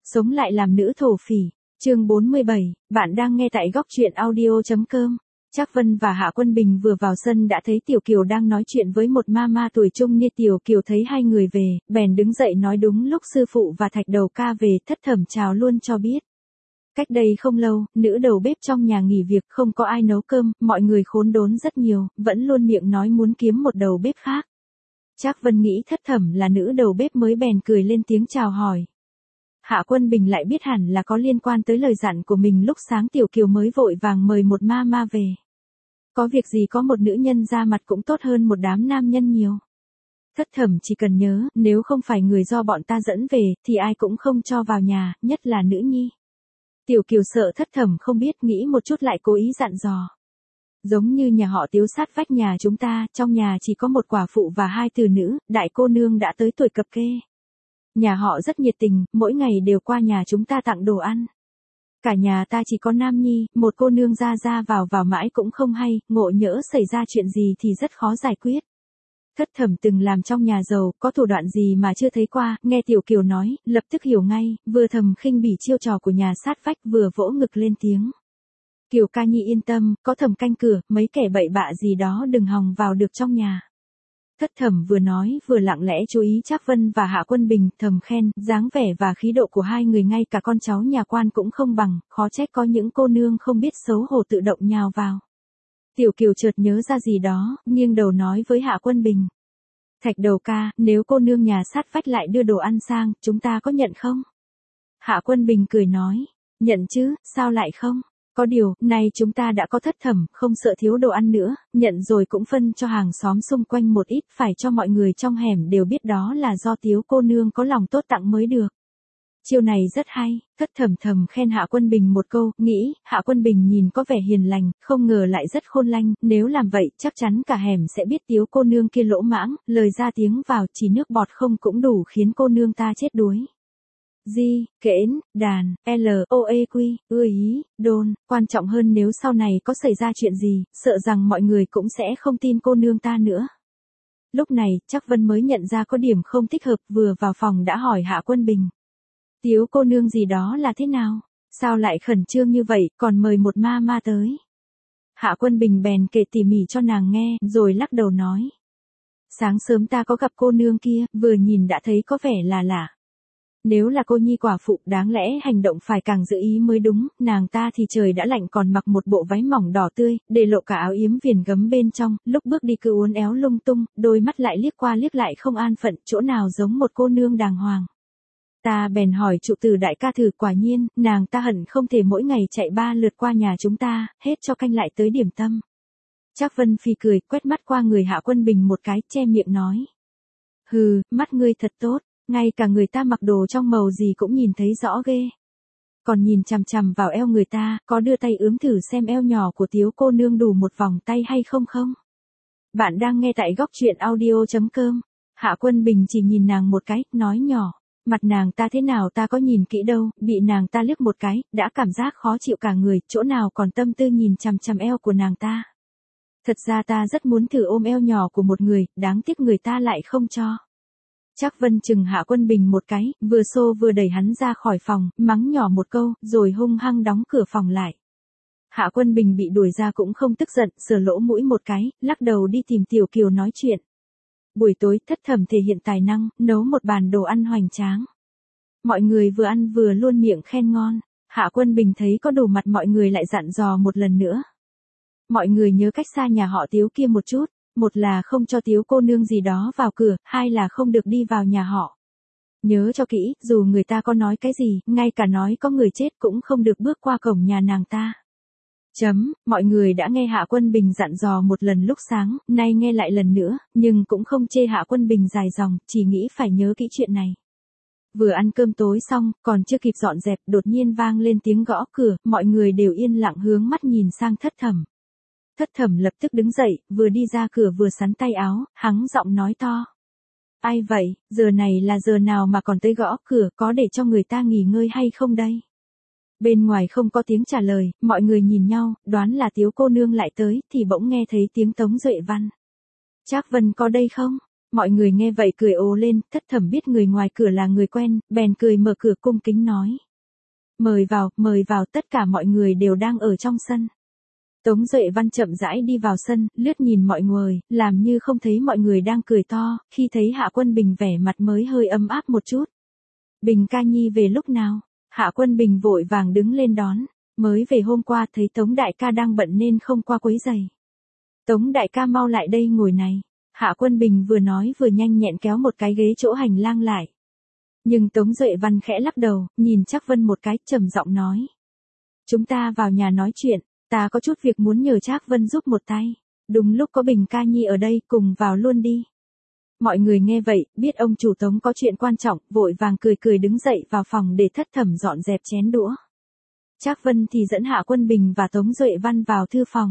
Sống lại làm nữ thổ phỉ. Chương 47, bạn đang nghe tại góc truyện audio.com. Trác Vân và Hạ Quân Bình vừa vào sân đã thấy Tiểu Kiều đang nói chuyện với một mama tuổi trung niên. Tiểu Kiều thấy hai người về, bèn đứng dậy nói đúng lúc sư phụ và Thạch Đầu Ca về, Thất Thẩm chào luôn cho biết. Cách đây không lâu, nữ đầu bếp trong nhà nghỉ việc, không có ai nấu cơm, mọi người khốn đốn rất nhiều, vẫn luôn miệng nói muốn kiếm một đầu bếp khác. Trác Vân nghĩ Thất Thẩm là nữ đầu bếp mới bèn cười lên tiếng chào hỏi. Hạ Quân Bình lại biết hẳn là có liên quan tới lời dặn của mình lúc sáng. Tiểu Kiều mới vội vàng mời một mama về. Có việc gì có một nữ nhân ra mặt cũng tốt hơn một đám nam nhân nhiều. Thất Thẩm chỉ cần nhớ, nếu không phải người do bọn ta dẫn về, thì ai cũng không cho vào nhà, nhất là nữ nhi. Tiểu Kiều sợ Thất Thẩm không biết, nghĩ một chút lại cố ý dặn dò. Giống như nhà họ Tiếu sát vách nhà chúng ta, trong nhà chỉ có một quả phụ và hai từ nữ, đại cô nương đã tới tuổi cập kê. Nhà họ rất nhiệt tình, mỗi ngày đều qua nhà chúng ta tặng đồ ăn. Cả nhà ta chỉ có nam nhi, một cô nương ra vào mãi cũng không hay, ngộ nhỡ xảy ra chuyện gì thì rất khó giải quyết. Thất Thẩm từng làm trong nhà giàu, có thủ đoạn gì mà chưa thấy qua, nghe Tiểu Kiều nói, lập tức hiểu ngay, vừa thầm khinh bỉ chiêu trò của nhà sát vách vừa vỗ ngực lên tiếng. Kiều ca nhi yên tâm, có Thẩm canh cửa, mấy kẻ bậy bạ gì đó đừng hòng vào được trong nhà. Thất Thẩm vừa nói vừa lặng lẽ chú ý Trác Vân và Hạ Quân Bình, thầm khen, dáng vẻ và khí độ của hai người ngay cả con cháu nhà quan cũng không bằng, khó trách có những cô nương không biết xấu hổ tự động nhào vào. Tiểu Kiều chợt nhớ ra gì đó, nghiêng đầu nói với Hạ Quân Bình. Thạch Đầu Ca, nếu cô nương nhà sát vách lại đưa đồ ăn sang, chúng ta có nhận không? Hạ Quân Bình cười nói, nhận chứ, sao lại không? Có điều, nay chúng ta đã có Thất Thẩm, không sợ thiếu đồ ăn nữa, nhận rồi cũng phân cho hàng xóm xung quanh một ít, phải cho mọi người trong hẻm đều biết đó là do Tiếu cô nương có lòng tốt tặng mới được. Chiêu này rất hay, Thất Thẩm thầm khen Hạ Quân Bình một câu, nghĩ, Hạ Quân Bình nhìn có vẻ hiền lành, không ngờ lại rất khôn lanh, nếu làm vậy, chắc chắn cả hẻm sẽ biết Tiếu cô nương kia lỗ mãng, lời ra tiếng vào chỉ nước bọt không cũng đủ khiến cô nương ta chết đuối. Di, kẽn, đàn, LOEQ, ý, đôn, quan trọng hơn nếu sau này có xảy ra chuyện gì, sợ rằng mọi người cũng sẽ không tin cô nương ta nữa. Lúc này, Trác Vân mới nhận ra có điểm không thích hợp, vừa vào phòng đã hỏi Hạ Quân Bình. Tiếu cô nương gì đó là thế nào? Sao lại khẩn trương như vậy, còn mời một ma tới? Hạ Quân Bình bèn kể tỉ mỉ cho nàng nghe, rồi lắc đầu nói. Sáng sớm ta có gặp cô nương kia, vừa nhìn đã thấy có vẻ là lạ. Nếu là cô nhi quả phụ, đáng lẽ hành động phải càng giữ ý mới đúng, nàng ta thì trời đã lạnh còn mặc một bộ váy mỏng đỏ tươi, để lộ cả áo yếm viền gấm bên trong, lúc bước đi cứ uốn éo lung tung, đôi mắt lại liếc qua liếc lại không an phận, chỗ nào giống một cô nương đàng hoàng. Ta bèn hỏi trụ từ đại ca thử, quả nhiên, nàng ta hận không thể mỗi ngày chạy 3 lượt qua nhà chúng ta, hết cho canh lại tới điểm tâm. Trác Vân phì cười, quét mắt qua người Hạ Quân Bình một cái, che miệng nói. Hừ, mắt ngươi thật tốt. Ngay cả người ta mặc đồ trong màu gì cũng nhìn thấy rõ ghê. Còn nhìn chằm chằm vào eo người ta, có đưa tay ướm thử xem eo nhỏ của Tiếu cô nương đủ một vòng tay hay không không? Bạn đang nghe tại góc truyện audio.com. Hạ Quân Bình chỉ nhìn nàng một cái, nói nhỏ. Mặt nàng ta thế nào ta có nhìn kỹ đâu, bị nàng ta liếc một cái, đã cảm giác khó chịu cả người, chỗ nào còn tâm tư nhìn chằm chằm eo của nàng ta. Thật ra ta rất muốn thử ôm eo nhỏ của một người, đáng tiếc người ta lại không cho. Trác Vân chừng Hạ Quân Bình một cái, vừa xô vừa đẩy hắn ra khỏi phòng, mắng nhỏ một câu, rồi hung hăng đóng cửa phòng lại. Hạ Quân Bình bị đuổi ra cũng không tức giận, sờ lỗ mũi một cái, lắc đầu đi tìm Tiểu Kiều nói chuyện. Buổi tối, Thất Thẩm thể hiện tài năng, nấu một bàn đồ ăn hoành tráng. Mọi người vừa ăn vừa luôn miệng khen ngon. Hạ Quân Bình thấy có đủ mặt mọi người lại dặn dò một lần nữa. Mọi người nhớ cách xa nhà họ Tiếu kia một chút. Một là không cho Tiếu cô nương gì đó vào cửa, hai là không được đi vào nhà họ. Nhớ cho kỹ, dù người ta có nói cái gì, ngay cả nói có người chết cũng không được bước qua cổng nhà nàng ta. Mọi người đã nghe Hạ Quân Bình dặn dò một lần lúc sáng, nay nghe lại lần nữa, nhưng cũng không chê Hạ Quân Bình dài dòng, chỉ nghĩ phải nhớ kỹ chuyện này. Vừa ăn cơm tối xong, còn chưa kịp dọn dẹp, đột nhiên vang lên tiếng gõ cửa, mọi người đều yên lặng hướng mắt nhìn sang Thất Thẩm. Thất Thẩm lập tức đứng dậy, vừa đi ra cửa vừa xắn tay áo, hắng giọng nói to. Ai vậy, giờ này là giờ nào mà còn tới gõ cửa, có để cho người ta nghỉ ngơi hay không đây? Bên ngoài không có tiếng trả lời, mọi người nhìn nhau, đoán là Tiếu cô nương lại tới, thì bỗng nghe thấy tiếng Tống Duệ Văn. Trác Vân có đây không? Mọi người nghe vậy cười ồ lên, Thất Thẩm biết người ngoài cửa là người quen, bèn cười mở cửa cung kính nói. Mời vào, tất cả mọi người đều đang ở trong sân. Tống Duệ Văn chậm rãi đi vào sân, lướt nhìn mọi người, làm như không thấy mọi người đang cười to, khi thấy Hạ Quân Bình vẻ mặt mới hơi ấm áp một chút. Bình ca nhi về lúc nào? Hạ Quân Bình vội vàng đứng lên đón, mới về hôm qua thấy Tống đại ca đang bận nên không qua quấy giày. Tống đại ca mau lại đây ngồi này. Hạ Quân Bình vừa nói vừa nhanh nhẹn kéo một cái ghế chỗ hành lang lại. Nhưng Tống Duệ Văn khẽ lắc đầu, nhìn Trác Vân một cái, trầm giọng nói. Chúng ta vào nhà nói chuyện, ta có chút việc muốn nhờ Trác Vân giúp một tay. Đúng lúc có Bình ca nhi ở đây, cùng vào luôn đi. Mọi người nghe vậy, biết ông chủ Tống có chuyện quan trọng, vội vàng cười đứng dậy vào phòng để Thất Thẩm dọn dẹp chén đũa. Trác Vân thì dẫn Hạ Quân Bình và Tống Duệ Văn vào thư phòng.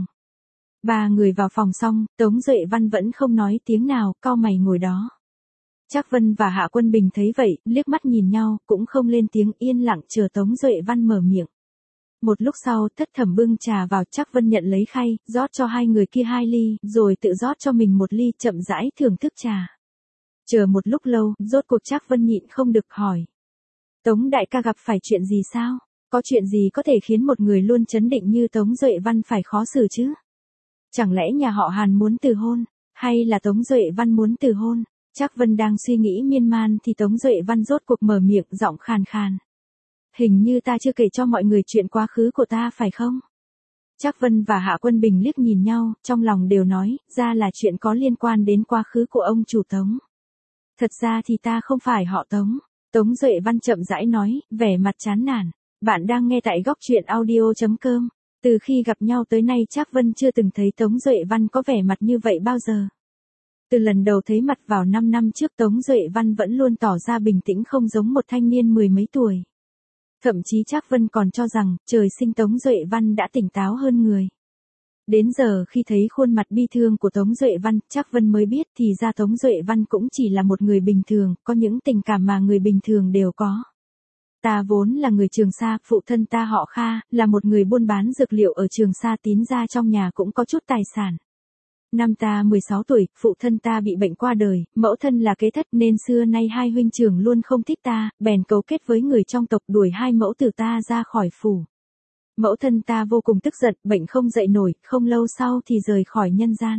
Ba người vào phòng xong, Tống Duệ Văn vẫn không nói tiếng nào, cau mày ngồi đó. Trác Vân và Hạ Quân Bình thấy vậy, liếc mắt nhìn nhau, cũng không lên tiếng, yên lặng chờ Tống Duệ Văn mở miệng. Một lúc sau, Thất Thẩm bưng trà vào, Trác Vân nhận lấy khay, rót cho hai người kia 2 ly, rồi tự rót cho mình 1 ly, chậm rãi thưởng thức trà. Chờ một lúc lâu, rốt cuộc Trác Vân nhịn không được hỏi. Tống đại ca gặp phải chuyện gì sao? Có chuyện gì có thể khiến một người luôn trấn định như Tống Duệ Văn phải khó xử chứ? Chẳng lẽ nhà họ Hàn muốn từ hôn, hay là Tống Duệ Văn muốn từ hôn? Trác Vân đang suy nghĩ miên man thì Tống Duệ Văn rốt cuộc mở miệng, giọng khàn khàn. Hình như ta chưa kể cho mọi người chuyện quá khứ của ta phải không? Trác Vân và Hạ Quân Bình liếc nhìn nhau, trong lòng đều nói, ra là chuyện có liên quan đến quá khứ của ông chủ Tống. Thật ra thì ta không phải họ Tống. Tống Duệ Văn chậm rãi nói, vẻ mặt chán nản. Bạn đang nghe tại góc truyện audio.com. Từ khi gặp nhau tới nay Trác Vân chưa từng thấy Tống Duệ Văn có vẻ mặt như vậy bao giờ. Từ lần đầu thấy mặt vào 5 năm trước Tống Duệ Văn vẫn luôn tỏ ra bình tĩnh không giống một thanh niên 10 mấy tuổi. Thậm chí Trác Vân còn cho rằng trời sinh Tống Duệ Văn đã tỉnh táo hơn người. Đến giờ khi thấy khuôn mặt bi thương của Tống Duệ Văn, Trác Vân mới biết thì ra Tống Duệ Văn cũng chỉ là một người bình thường, có những tình cảm mà người bình thường đều có. Ta vốn là người Trường Sa, phụ thân ta họ Kha, là một người buôn bán dược liệu ở Trường Sa, tín ra trong nhà cũng có chút tài sản. Năm ta 16 tuổi, phụ thân ta bị bệnh qua đời, mẫu thân là kế thất nên xưa nay hai huynh trưởng luôn không thích ta, bèn cấu kết với người trong tộc đuổi hai mẫu tử ta ra khỏi phủ. Mẫu thân ta vô cùng tức giận, bệnh không dậy nổi, không lâu sau thì rời khỏi nhân gian.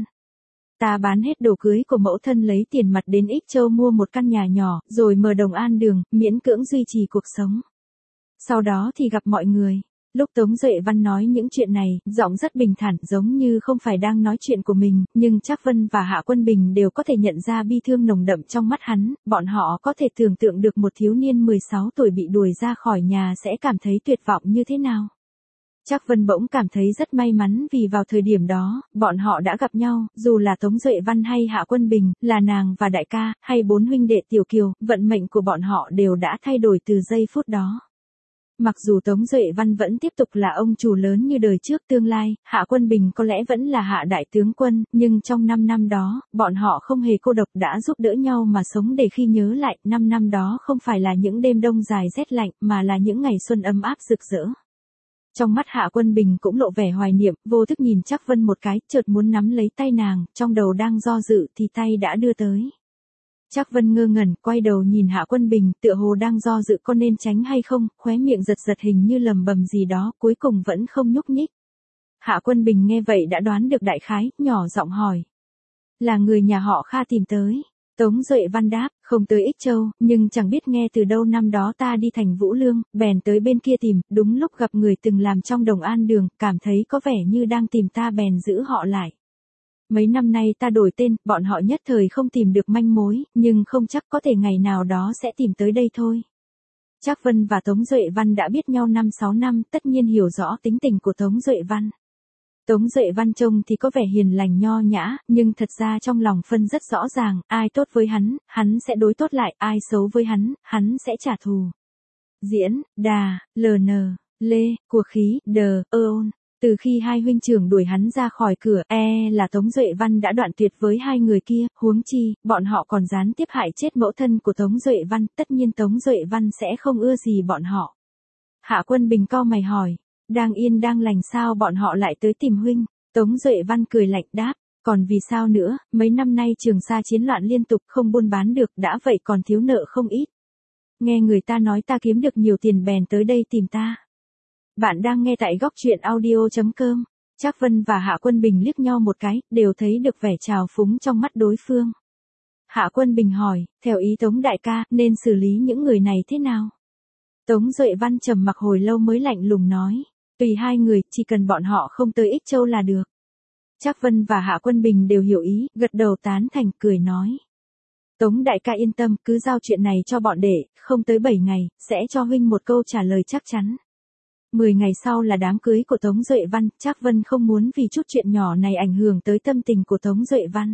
Ta bán hết đồ cưới của mẫu thân lấy tiền mặt đến Ích Châu mua một căn nhà nhỏ, rồi mở Đồng An Đường, miễn cưỡng duy trì cuộc sống. Sau đó thì gặp mọi người. Lúc Tống Duệ Văn nói những chuyện này, giọng rất bình thản giống như không phải đang nói chuyện của mình, nhưng Trác Vân và Hạ Quân Bình đều có thể nhận ra bi thương nồng đậm trong mắt hắn, bọn họ có thể tưởng tượng được một thiếu niên 16 tuổi bị đuổi ra khỏi nhà sẽ cảm thấy tuyệt vọng như thế nào. Trác Vân bỗng cảm thấy rất may mắn vì vào thời điểm đó, bọn họ đã gặp nhau, dù là Tống Duệ Văn hay Hạ Quân Bình, là nàng và đại ca, hay 4 huynh đệ Tiểu Kiều, vận mệnh của bọn họ đều đã thay đổi từ giây phút đó. Mặc dù Tống Duệ Văn vẫn tiếp tục là ông chủ lớn như đời trước tương lai, Hạ Quân Bình có lẽ vẫn là Hạ đại tướng quân, nhưng trong 5 năm đó, bọn họ không hề cô độc đã giúp đỡ nhau mà sống để khi nhớ lại, 5 năm đó không phải là những đêm đông dài rét lạnh mà là những ngày xuân ấm áp rực rỡ. Trong mắt Hạ Quân Bình cũng lộ vẻ hoài niệm, vô thức nhìn Trác Vân một cái, chợt muốn nắm lấy tay nàng, trong đầu đang do dự thì tay đã đưa tới. Trác Vân ngơ ngẩn, quay đầu nhìn Hạ Quân Bình, tựa hồ đang do dự có nên tránh hay không, khóe miệng giật giật hình như lầm bầm gì đó, cuối cùng vẫn không nhúc nhích. Hạ Quân Bình nghe vậy đã đoán được đại khái, nhỏ giọng hỏi. Là người nhà họ Kha tìm tới. Tống Duệ Văn đáp, không tới Ích Châu, nhưng chẳng biết nghe từ đâu năm đó ta đi thành Vũ Lương, bèn tới bên kia tìm, đúng lúc gặp người từng làm trong Đồng An Đường, cảm thấy có vẻ như đang tìm ta bèn giữ họ lại. Mấy năm nay ta đổi tên, bọn họ nhất thời không tìm được manh mối, nhưng không chắc có thể ngày nào đó sẽ tìm tới đây thôi. Trác Vân và Tống Duệ Văn đã biết nhau 5-6 năm, tất nhiên hiểu rõ tính tình của Tống Duệ Văn. Tống Duệ Văn trông thì có vẻ hiền lành nho nhã, nhưng thật ra trong lòng phân rất rõ ràng, ai tốt với hắn sẽ đối tốt lại, ai xấu với hắn sẽ trả thù. Diễn, Đà, LN, Lê, của khí, Đờ, ôn. Từ khi hai huynh trưởng đuổi hắn ra khỏi cửa, là Tống Duệ Văn đã đoạn tuyệt với hai người kia, huống chi, bọn họ còn gián tiếp hại chết mẫu thân của Tống Duệ Văn, tất nhiên Tống Duệ Văn sẽ không ưa gì bọn họ. Hạ Quân Bình cau mày hỏi, đang yên đang lành sao bọn họ lại tới tìm huynh? Tống Duệ Văn cười lạnh đáp, Còn vì sao nữa, mấy năm nay Trường Sa chiến loạn liên tục không buôn bán được, đã vậy còn thiếu nợ không ít. Nghe người ta nói ta kiếm được nhiều tiền bèn tới đây tìm ta. Bạn đang nghe tại góc truyện audio.com. Trác Vân và Hạ Quân Bình liếc nhau một cái, đều thấy được vẻ trào phúng trong mắt đối phương. Hạ Quân Bình hỏi, theo ý Tống đại ca, nên xử lý những người này thế nào? Tống Duệ Văn trầm mặc hồi lâu mới lạnh lùng nói, tùy hai người, chỉ cần bọn họ không tới Ích Châu là được. Trác Vân và Hạ Quân Bình đều hiểu ý, gật đầu tán thành, cười nói. Tống đại ca yên tâm, cứ giao chuyện này cho bọn đệ, không tới 7 ngày, sẽ cho huynh một câu trả lời chắc chắn. 10 ngày sau là đám cưới của Tống Duệ Văn, Trác Vân không muốn vì chút chuyện nhỏ này ảnh hưởng tới tâm tình của Tống Duệ Văn.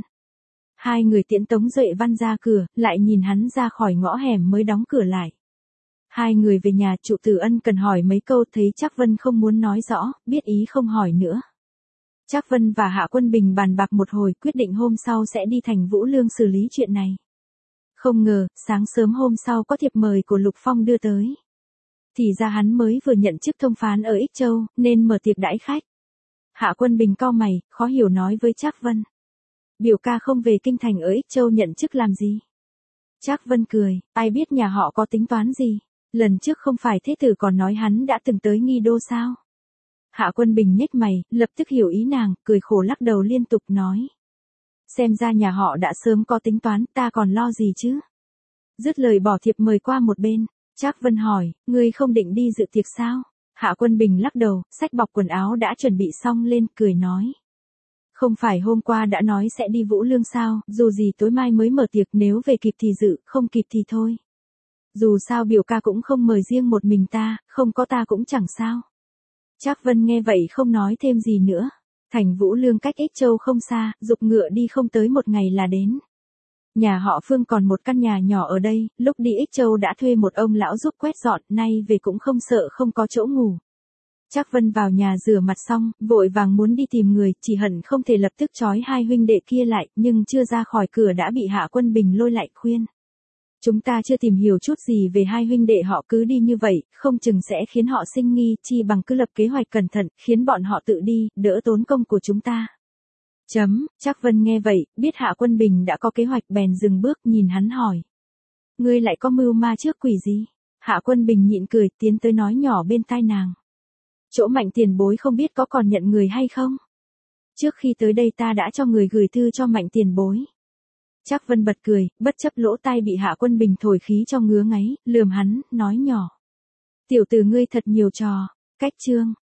Hai người tiễn Tống Duệ Văn ra cửa, lại nhìn hắn ra khỏi ngõ hẻm mới đóng cửa lại. Hai người về nhà, Trụ Tử Ân cần hỏi mấy câu, thấy Trác Vân không muốn nói rõ, biết ý không hỏi nữa. Trác Vân và Hạ Quân Bình bàn bạc một hồi, quyết định hôm sau sẽ đi thành Vũ Lương xử lý chuyện này. Không ngờ, sáng sớm hôm sau có thiệp mời của Lục Phong đưa tới. Thì ra hắn mới vừa nhận chức thông phán ở Ích Châu, nên mở tiệc đãi khách. Hạ Quân Bình cau mày, khó hiểu nói với Trác Vân. Biểu ca không về kinh thành ở Ích Châu nhận chức làm gì? Trác Vân cười, ai biết nhà họ có tính toán gì? Lần trước không phải thế tử còn nói hắn đã từng tới Nghi Đô sao? Hạ Quân Bình nhếch mày, lập tức hiểu ý nàng, cười khổ lắc đầu liên tục nói. Xem ra nhà họ đã sớm có tính toán, ta còn lo gì chứ? Dứt lời bỏ thiệp mời qua một bên. Trác Vân hỏi, ngươi không định đi dự tiệc sao? Hạ Quân Bình lắc đầu, xách bọc quần áo đã chuẩn bị xong lên, cười nói. Không phải hôm qua đã nói sẽ đi Vũ Lương sao, dù gì tối mai mới mở tiệc, nếu về kịp thì dự, không kịp thì thôi. Dù sao biểu ca cũng không mời riêng một mình ta, không có ta cũng chẳng sao. Trác Vân nghe vậy không nói thêm gì nữa. Thành Vũ Lương cách Ích Châu không xa, giục ngựa đi không tới một ngày là đến. Nhà họ Phương còn một căn nhà nhỏ ở đây, lúc đi Ích Châu đã thuê một ông lão giúp quét dọn, nay về cũng không sợ không có chỗ ngủ. Trác Vân vào nhà rửa mặt xong, vội vàng muốn đi tìm người, chỉ hận không thể lập tức trói hai huynh đệ kia lại, nhưng chưa ra khỏi cửa đã bị Hạ Quân Bình lôi lại khuyên. Chúng ta chưa tìm hiểu chút gì về hai huynh đệ họ, cứ đi như vậy, không chừng sẽ khiến họ sinh nghi, chi bằng cứ lập kế hoạch cẩn thận, khiến bọn họ tự đi, đỡ tốn công của chúng ta. Trác Vân nghe vậy, biết Hạ Quân Bình đã có kế hoạch bèn dừng bước nhìn hắn hỏi. Ngươi lại có mưu ma trước quỷ gì? Hạ Quân Bình nhịn cười, tiến tới nói nhỏ bên tai nàng. Chỗ Mạnh tiền bối không biết có còn nhận người hay không? Trước khi tới đây ta đã cho người gửi thư cho Mạnh tiền bối. Trác Vân bật cười, bất chấp lỗ tai bị Hạ Quân Bình thổi khí cho ngứa ngáy, lườm hắn, nói nhỏ. Tiểu tử ngươi thật nhiều trò. Cách chương.